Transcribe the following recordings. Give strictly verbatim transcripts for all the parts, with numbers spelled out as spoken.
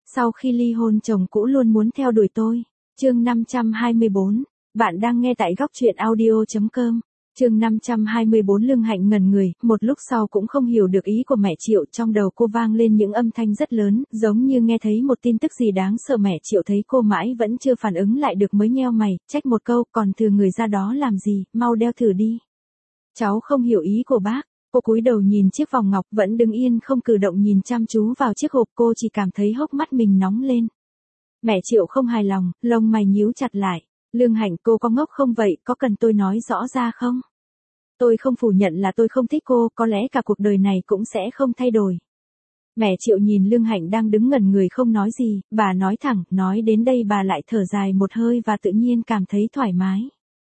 Sau khi ly hôn chồng cũ luôn muốn theo đuổi tôi. Chương năm trăm hai mươi bốn. Bạn đang nghe tại góc truyện audio chấm com. Chương năm trăm hai mươi bốn. Lương Hạnh ngẩn người, một lúc sau cũng không hiểu được ý của mẹ Triệu, trong đầu cô vang lên những âm thanh rất lớn, giống như nghe thấy một tin tức gì đáng sợ. Mẹ Triệu thấy cô mãi vẫn chưa phản ứng lại được mới nheo mày, trách một câu, còn thừa người ra đó làm gì, mau đeo thử đi. Cháu không hiểu ý của bác. Cô cúi đầu nhìn chiếc vòng ngọc vẫn đứng yên không cử động nhìn chăm chú vào chiếc hộp, cô chỉ cảm thấy hốc mắt mình nóng lên. Mẹ Triệu không hài lòng, lông mày nhíu chặt lại. Lương Hạnh, cô có ngốc không vậy, có cần tôi nói rõ ra không? Tôi không phủ nhận là tôi không thích cô, có lẽ cả cuộc đời này cũng sẽ không thay đổi. Mẹ Triệu nhìn Lương Hạnh đang đứng ngẩn người không nói gì, bà nói thẳng, nói đến đây bà lại thở dài một hơi và tự nhiên cảm thấy thoải mái.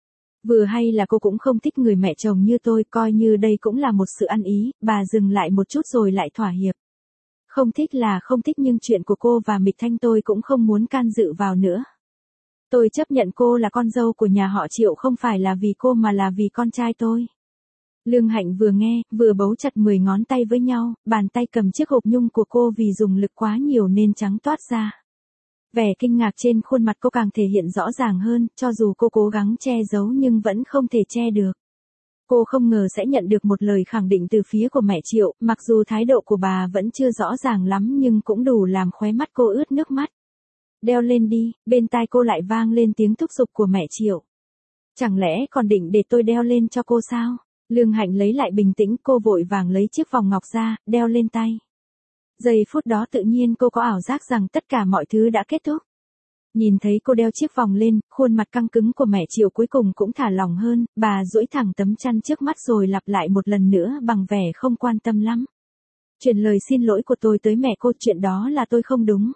Vừa hay là cô cũng không thích người mẹ chồng như tôi, coi như đây cũng là một sự ăn ý, bà dừng lại một chút rồi lại thỏa hiệp. Không thích là không thích nhưng chuyện của cô và Mịch Thanh tôi cũng không muốn can dự vào nữa. Tôi chấp nhận cô là con dâu của nhà họ Triệu không phải là vì cô mà là vì con trai tôi. Lương Hạnh vừa nghe, vừa bấu chặt mười ngón tay với nhau, bàn tay cầm chiếc hộp nhung của cô vì dùng lực quá nhiều nên trắng toát ra. Vẻ kinh ngạc trên khuôn mặt cô càng thể hiện rõ ràng hơn, cho dù cô cố gắng che giấu nhưng vẫn không thể che được. Cô không ngờ sẽ nhận được một lời khẳng định từ phía của mẹ Triệu, mặc dù thái độ của bà vẫn chưa rõ ràng lắm nhưng cũng đủ làm khóe mắt cô ướt nước mắt. Đeo lên đi, bên tai cô lại vang lên tiếng thúc giục của mẹ Triệu. Chẳng lẽ còn định để tôi đeo lên cho cô sao? Lương Hạnh lấy lại bình tĩnh, cô vội vàng lấy chiếc vòng ngọc ra, đeo lên tay. Giây phút đó tự nhiên cô có ảo giác rằng tất cả mọi thứ đã kết thúc. Nhìn thấy cô đeo chiếc vòng lên, khuôn mặt căng cứng của mẹ Triệu cuối cùng cũng thả lỏng hơn, bà duỗi thẳng tấm chăn trước mắt rồi lặp lại một lần nữa bằng vẻ không quan tâm lắm. Chuyển lời xin lỗi của tôi tới mẹ cô, chuyện đó là tôi không đúng.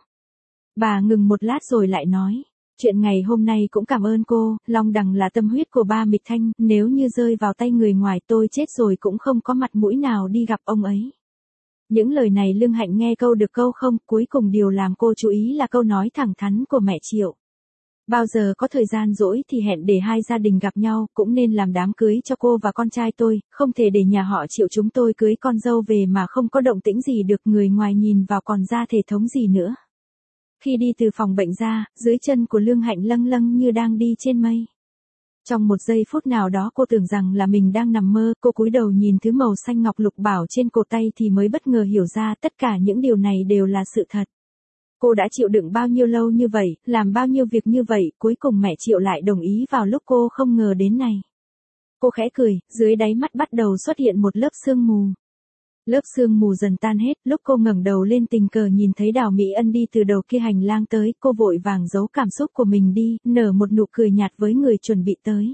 Bà ngừng một lát rồi lại nói. Chuyện ngày hôm nay cũng cảm ơn cô, Long Đằng là tâm huyết của ba Mịch Thanh, nếu như rơi vào tay người ngoài tôi chết rồi cũng không có mặt mũi nào đi gặp ông ấy. Những lời này Lương Hạnh nghe câu được câu không, cuối cùng điều làm cô chú ý là câu nói thẳng thắn của mẹ Triệu. Bao giờ có thời gian rỗi thì hẹn để hai gia đình gặp nhau, cũng nên làm đám cưới cho cô và con trai tôi, không thể để nhà họ Triệu chúng tôi cưới con dâu về mà không có động tĩnh gì được, người ngoài nhìn vào còn ra thể thống gì nữa. Khi đi từ phòng bệnh ra, dưới chân của Lương Hạnh lâng lâng như đang đi trên mây. Trong một giây phút nào đó cô tưởng rằng là mình đang nằm mơ, cô cúi đầu nhìn thứ màu xanh ngọc lục bảo trên cổ tay thì mới bất ngờ hiểu ra tất cả những điều này đều là sự thật. Cô đã chịu đựng bao nhiêu lâu như vậy, làm bao nhiêu việc như vậy, cuối cùng mẹ Triệu lại đồng ý vào lúc cô không ngờ đến này. Cô khẽ cười, dưới đáy mắt bắt đầu xuất hiện một lớp sương mù. Lớp sương mù dần tan hết, lúc cô ngẩng đầu lên tình cờ nhìn thấy Đào Mỹ Ân đi từ đầu kia hành lang tới, cô vội vàng giấu cảm xúc của mình đi, nở một nụ cười nhạt với người chuẩn bị tới.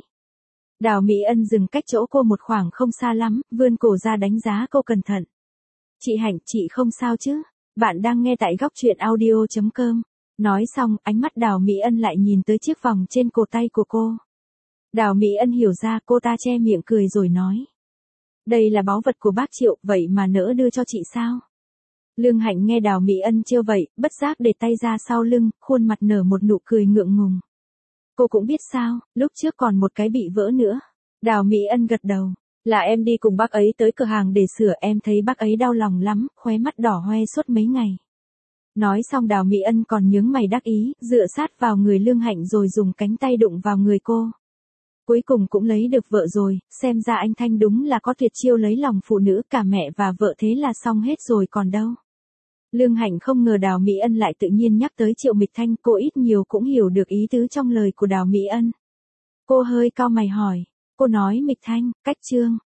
Đào Mỹ Ân dừng cách chỗ cô một khoảng không xa lắm, vươn cổ ra đánh giá cô cẩn thận. Chị Hạnh, chị không sao chứ? Bạn đang nghe tại góc truyện audio chấm com. Nói xong, ánh mắt Đào Mỹ Ân lại nhìn tới chiếc vòng trên cổ tay của cô. Đào Mỹ Ân hiểu ra, cô ta che miệng cười rồi nói. Đây là báu vật của bác Triệu, vậy mà nỡ đưa cho chị sao? Lương Hạnh nghe Đào Mỹ Ân trêu vậy, bất giác để tay ra sau lưng, khuôn mặt nở một nụ cười ngượng ngùng. Cô cũng biết sao, lúc trước còn một cái bị vỡ nữa. Đào Mỹ Ân gật đầu. Là em đi cùng bác ấy tới cửa hàng để sửa, em thấy bác ấy đau lòng lắm, khóe mắt đỏ hoe suốt mấy ngày. Nói xong Đào Mỹ Ân còn nhướng mày đắc ý, dựa sát vào người Lương Hạnh rồi dùng cánh tay đụng vào người cô. Cuối cùng cũng lấy được vợ rồi, xem ra anh Thanh đúng là có tuyệt chiêu lấy lòng phụ nữ, cả mẹ và vợ thế là xong hết rồi còn đâu. Lương Hạnh không ngờ Đào Mỹ Ân lại tự nhiên nhắc tới Triệu Mịch Thanh, cô ít nhiều cũng hiểu được ý tứ trong lời của Đào Mỹ Ân. Cô hơi cau mày hỏi, cô nói Mịch Thanh, cách Trương,